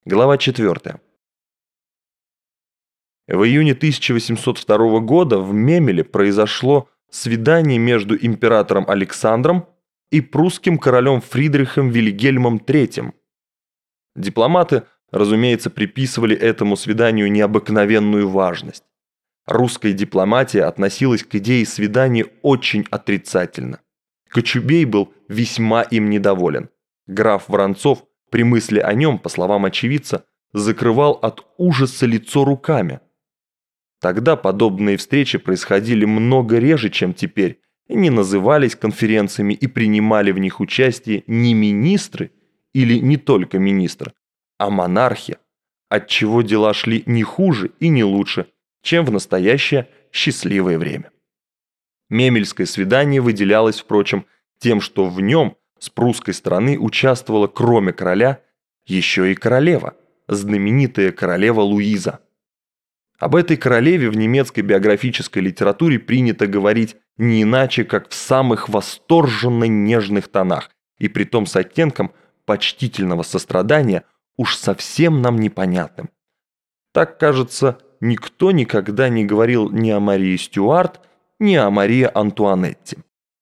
Глава 4. В июне 1802 года в Мемеле произошло свидание между императором Александром и прусским королем Фридрихом Вильгельмом III. Дипломаты, разумеется, приписывали этому свиданию необыкновенную важность. Русская дипломатия относилась к идее свидания очень отрицательно. Кочубей был весьма им недоволен. Граф Воронцов при мысли о нем, по словам очевидца, закрывал от ужаса лицо руками. Тогда подобные встречи происходили много реже, чем теперь, и не назывались конференциями и принимали в них участие не министры или не только министры, а монархи, отчего дела шли не хуже и не лучше, чем в настоящее счастливое время. Мемельское свидание выделялось, впрочем, тем, что в нем с прусской стороны участвовала, кроме короля, еще и королева, знаменитая королева Луиза. Об этой королеве в немецкой биографической литературе принято говорить не иначе, как в самых восторженно нежных тонах, и притом с оттенком почтительного сострадания, уж совсем нам непонятным. Так, кажется, никто никогда не говорил ни о Марии Стюарт, ни о Марии Антуанетте.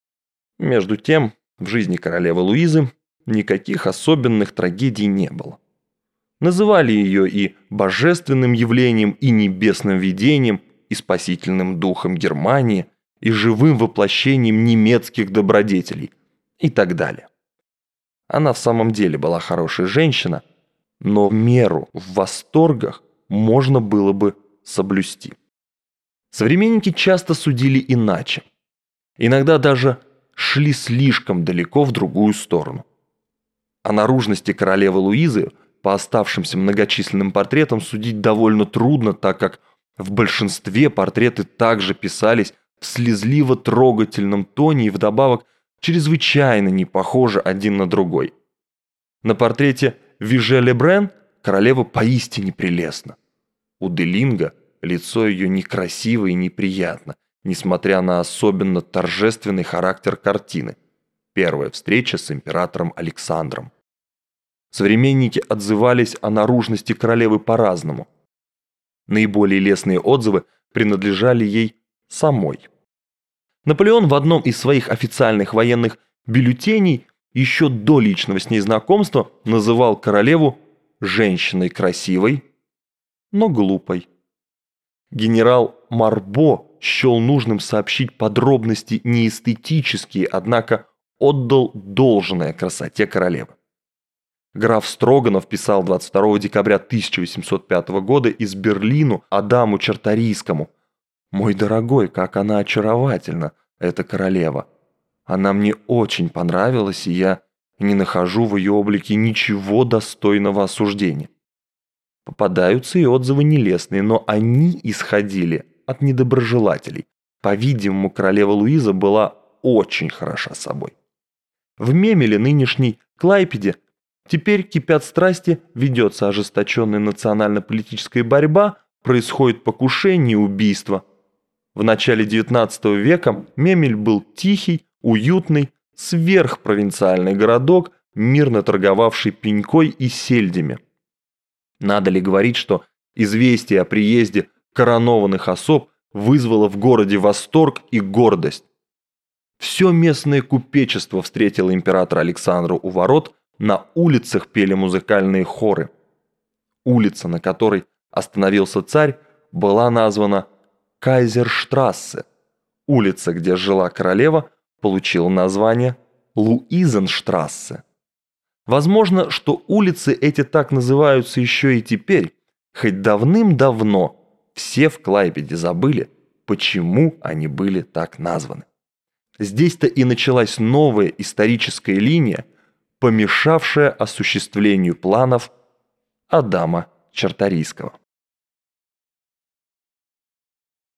Между тем, в жизни королевы Луизы никаких особенных трагедий не было. Называли ее и божественным явлением, и небесным видением, и спасительным духом Германии, и живым воплощением немецких добродетелей, и так далее. Она в самом деле была хорошая женщина, но меру в восторгах можно было бы соблюсти. Современники часто судили иначе. Иногда даже шли слишком далеко в другую сторону. О наружности королевы Луизы по оставшимся многочисленным портретам судить довольно трудно, так как в большинстве портреты также писались в слезливо-трогательном тоне и вдобавок чрезвычайно не похожи один на другой. На портрете Виже-Лебрен королева поистине прелестна. У Делинга лицо ее некрасиво и неприятно, несмотря на особенно торжественный характер картины. Первая встреча с императором Александром. Современники отзывались о наружности королевы по-разному. Наиболее лестные отзывы принадлежали ей самой. Наполеон в одном из своих официальных военных бюллетеней еще до личного с ней знакомства называл королеву женщиной красивой, но глупой. Генерал Марбо счел нужным сообщить подробности неэстетические, однако отдал должное красоте королевы. Граф Строганов писал 22 декабря 1805 года из Берлину Адаму Чарторийскому: «Мой дорогой, как она очаровательна, эта королева! Она мне очень понравилась, и я не нахожу в ее облике ничего достойного осуждения». Попадаются и отзывы нелестные, но они исходили от недоброжелателей. По-видимому, королева Луиза была очень хороша собой. В Мемеле, нынешней Клайпеде, теперь кипят страсти, ведется ожесточенная национально-политическая борьба, происходит покушение и убийство. В начале XIX века Мемель был тихий, уютный, сверхпровинциальный городок, мирно торговавший пенькой и сельдями. Надо ли говорить, что известие о приезде коронованных особ вызвало в городе восторг и гордость? Все местное купечество встретило императора Александра у ворот, на улицах пели музыкальные хоры. Улица, на которой остановился царь, была названа Кайзерштрассе. Улица, где жила королева, получила название Луизенштрассе. Возможно, что улицы эти так называются еще и теперь, хоть давным-давно все в Клайпеде забыли, почему они были так названы. Здесь-то и началась новая историческая линия, помешавшая осуществлению планов Адама Чарторийского.